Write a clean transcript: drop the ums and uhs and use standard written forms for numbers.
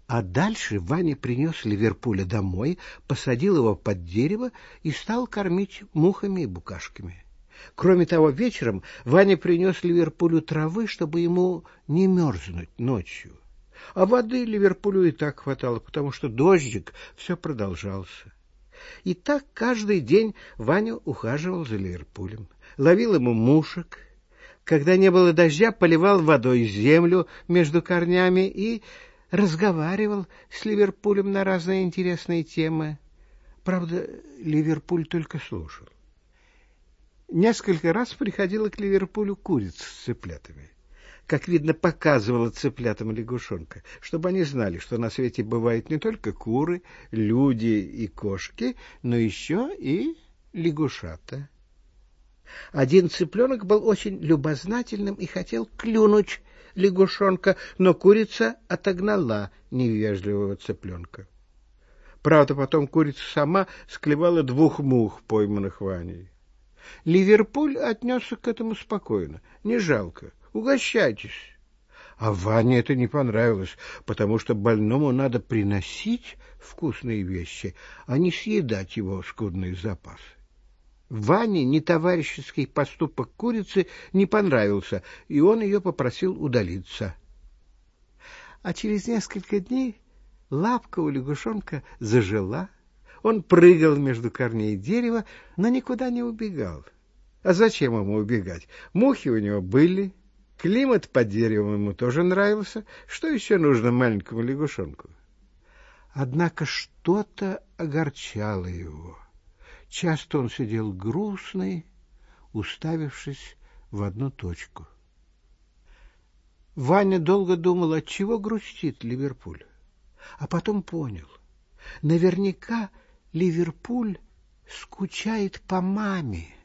А дальше Ваня принес Ливерпуля домой, посадил его под дерево и стал кормить мухами и букашками. Кроме того, вечером Ваня принес Ливерпулю травы, чтобы ему не мерзнуть ночью. А воды Ливерпулю и так хватало, потому что дождик все продолжался. И так каждый день Ваня ухаживал за Ливерпулем, ловил ему мушек. Когда не было дождя, поливал водой землю между корнями и разговаривал с Ливерпулем на разные интересные темы. Правда, Ливерпуль только слушал. Несколько раз приходила к Ливерпулю курица с цыплятами. Как видно, показывала цыплятам лягушонка, чтобы они знали, что на свете бывают не только куры, люди и кошки, но еще и лягушата. Один цыпленок был очень любознательным и хотел клюнуть лягушонка, но курица отогнала невежливого цыпленка. Правда, потом курица сама склевала 2 мух, пойманных Ваней. Ливерпуль отнесся к этому спокойно. Не жалко. Угощайтесь. А Ване это не понравилось, потому что больному надо приносить вкусные вещи, а не съедать его скудные запасы. Ване нетоварищеский поступок курицы не понравился, и он ее попросил удалиться. А через несколько дней лапка у лягушонка зажила. Он прыгал между корней дерева, но никуда не убегал. А зачем ему убегать? Мухи у него были, климат под деревом ему тоже нравился. Что еще нужно маленькому лягушонку? Однако что-то огорчало его. Часто он сидел грустный, уставившись в одну точку. Ваня долго думал, отчего грустит Ливерпуль, а потом понял. Наверняка Ливерпуль скучает по маме.